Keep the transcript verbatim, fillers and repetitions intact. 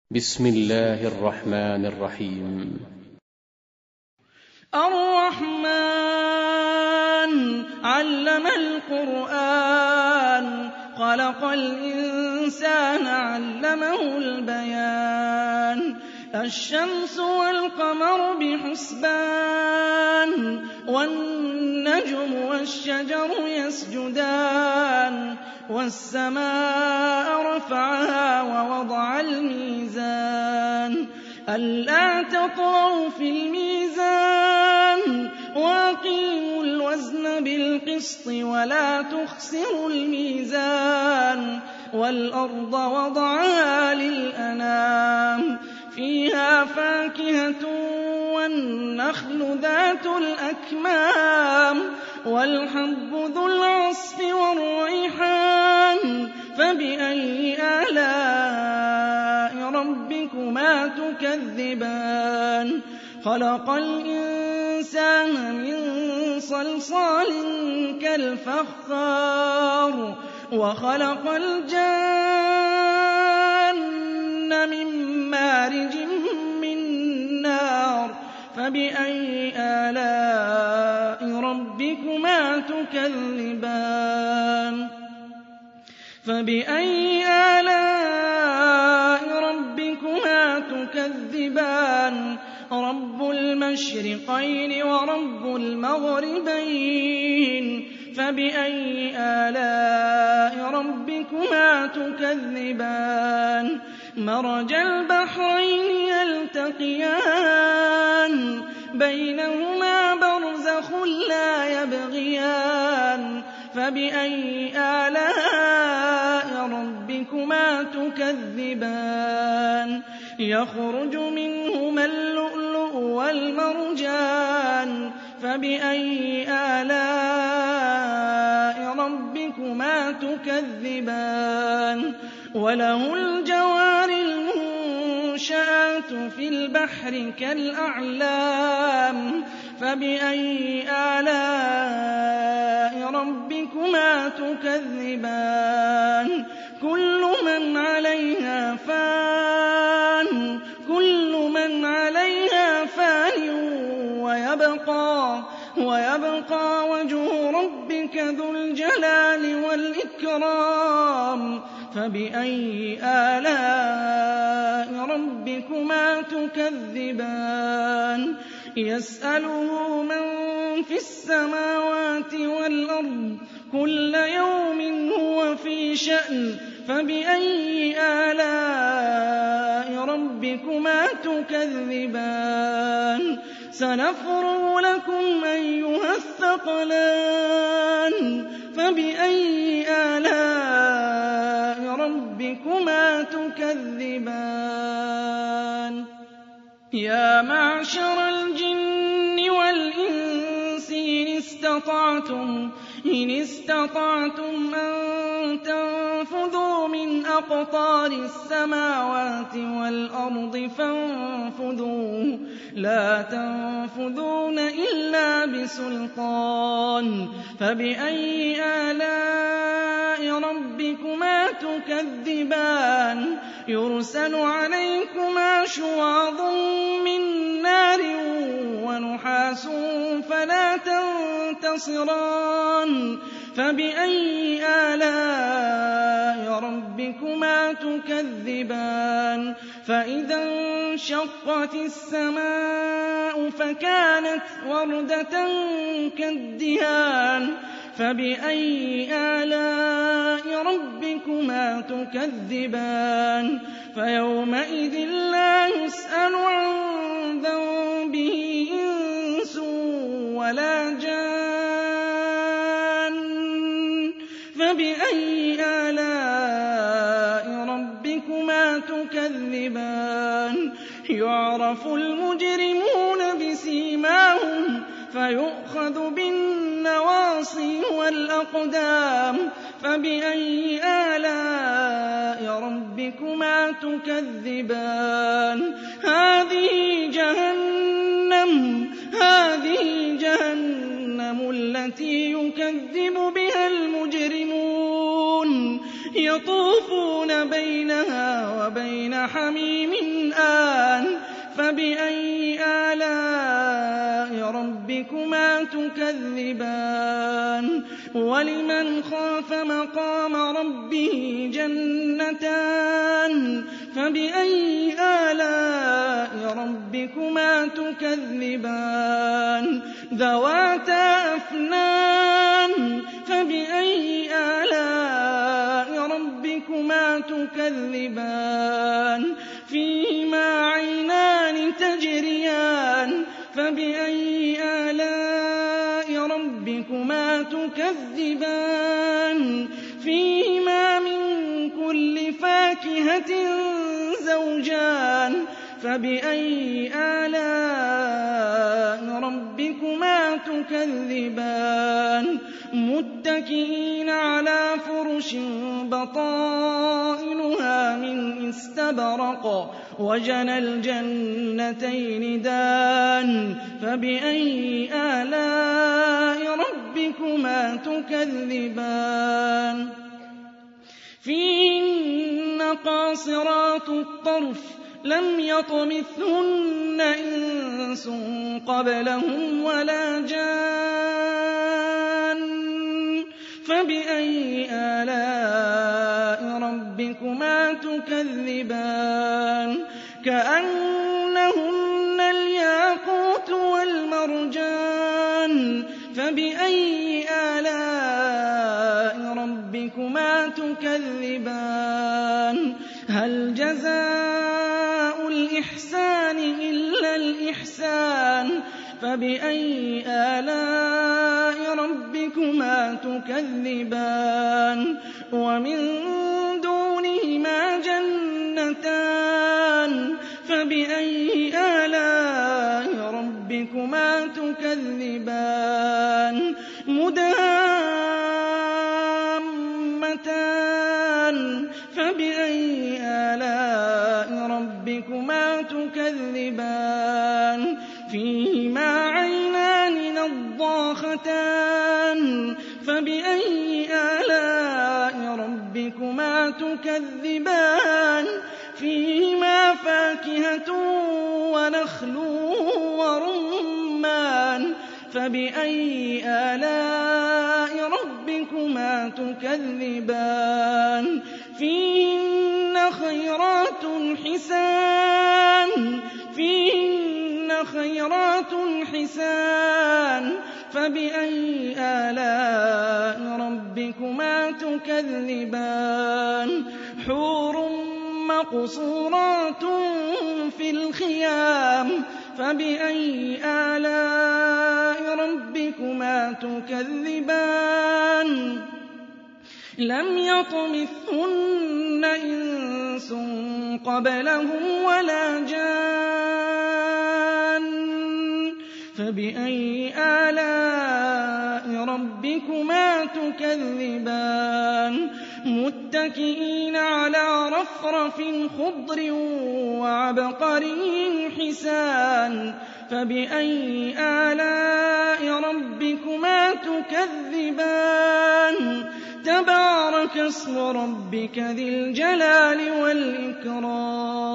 بسم الله الرحمن الرحيم. الرحمن علم القرآن خلق الإنسان علمه البيان الشمس والقمر بحسبان والنجم والشجر يسجدان والسماء رفعها ووضع الميزان ألا تطغوا في الميزان وأقيموا الوزن بالقسط ولا تخسروا الميزان والأرض وضعها للأنام فيها فاكهة والنخل ذات الأكمام والحب ذو العصف والريحان فبأي آلاء ربكما تكذبان خلق الإنسان من صلصال كالفخار وخلق الجان من مارج من نار فبأي آلاء ربكما تكذبان فبأي آلاء ربكما تكذبان رب المشرقين ورب المغربين فبأي آلاء ربكما تكذبان مرج البحرين يلتقيان بينهما برزخ لا يبغيان فبأي آلاء ربكما تكذبان يخرج منهما اللؤلؤ والمرجان فبأي آلاء ربكما تكذبان وله الجوار المنشآت في البحر كالأعلام فبأي آلاء ربكما تكذبان كل من عليها فان كل من عليها فان ويبقى ويبقى وجه ربك ذو الجلال والإكرام فبأي آلاء ربكما تكذبان يسأله من في السماوات والأرض كل يوم هو في شأن فبأي آلاء ربكما تكذبان سنفرغ لكم أيها الثقلان فبأي آلاء ربكما تكذبان يا معشر الجن والإنس إن استطعتم إن استطعتم أن تنفذوا من أقطار السماوات والأرض فانفذوا لا تنفذون إلا بسلطان فبأي آلاء ربكما تكذبان يرسل عليكما شواظ من نار ونحاس فلا تنتصران فبأي آلاء ربكما تكذبان فإذا انشقت السماء فكانت وردة كالدهان فبأي آلاء ربكما تكذبان فيومئذ لا يسأل عن ذنبه إنس ولا جان فبأي آلاء ربكما تكذبان يعرف المجرمون بسيماهم فيؤخذ بالنواصي والأقدام فبأي آلاء ربكما تكذبان هذه جهنم هذه جهنم التي يكذب بها المجرمون يطوفون بينها وبين حَمِيمٍ آنٍ فَبِأَيِّ آلَاءِ رَبِّكُمَا تُكَذِّبَانِ وَلِمَنْ خَافَ مَقَامَ رَبِّهِ جَنَّتَانِ فَبِأَيِّ آلَاءِ رَبِّكُمَا تُكَذِّبَانِ ذَوَاتَا أَفْنَانٍ فَبِأَيِّ آلَاءِ رَبِّكُمَا تُكَذِّبَانِ فِيهِمَا عَيْنَانِ تَجْرِيَانِ فَبِأَيِّ آلَاءِ رَبِّكُمَا تُكَذِّبَانِ فِيهِمَا مِن كُلِّ فَاكِهَةٍ زَوْجَانِ فَبِأَيِّ آلَاءِ رَبِّكُمَا تُكَذِّبَانِ مُتَّكِئِينَ عَلَىٰ فُرُشٍ بَطَائِنُهَا مِنْ إِسْتَبْرَقٍ وَجَنَى الْجَنَّتَيْنِ دَانٍ فَبِأَيِّ آلَاءِ رَبِّكُمَا تُكَذِّبَانِ فِيهِنَّ قَاصِرَاتُ الطَّرْفِ لَمْ يَطْمِثْهُنَّ إِنسٌ قَبْلَهُمْ وَلَا جَانٌّ فَبِأَيِّ آلَاءِ رَبِّكُمَا تُكَذِّبَانِ كَأَنَّهُنَّ الْيَاقُوتُ وَالْمَرْجَانُ فَبِأَيِّ آلَاءِ رَبِّكُمَا تُكَذِّبَانِ هَلْ جَزَاءُ الْإِحْسَانِ إِلَّا الْإِحْسَانُ فَبِأَيِّ آلَاءِ رَبِّكُمَا تُكَذِّبَانِ وَمِن دُونِهِمَا جَنَّتَانِ فَبِأَيِّ آلَاءِ رَبِّكُمَا تُكَذِّبَانِ مُدْهَامَّتَانِ فَبِأَيِّ آلَاءِ رَبِّكُمَا تُكَذِّبَانِ فِيهِمَا عَيْنَانِ نَضَّاخَتَانِ فَبِأَيِّ آلَاءِ رَبِّكُمَا تُكَذِّبَانِ فِيهِمَا فَاكِهَةٌ وَنَخْلٌ وَرُمَّانٌ فَبِأَيِّ آلَاءِ رَبِّكُمَا تُكَذِّبَانِ فِيهِنَّ خَيْرَاتٌ حِسَانٌ فِيهِنَّ خَيْرَاتٌ حِسَانٌ فَبِأَيِّ آلَاءِ رَبِّكُمَا تُكَذِّبَانِ حُورٌ مَّقْصُورَاتٌ فِي الْخِيَامِ فَبِأَيِّ آلَاءِ رَبِّكُمَا تُكَذِّبَانِ لَمْ يَطْمِثْهُنَّ إِنسٌ قَبْلَهُمْ وَلَا جَانٌّ فَبِأَيِّ آلَاءِ رَبِّكُمَا تُكَذِّبَانِ مُتَّكِئِينَ عَلَىٰ رَفْرَفٍ خُضْرٍ وَعَبْقَرِيٍّ حِسَانٍ فَبِأَيِّ آلَاءِ رَبِّكُمَا تُكَذِّبَانِ تَبَارَكَ اسْمُ رَبِّكَ ذِي الْجَلَالِ وَالْإِكْرَامِ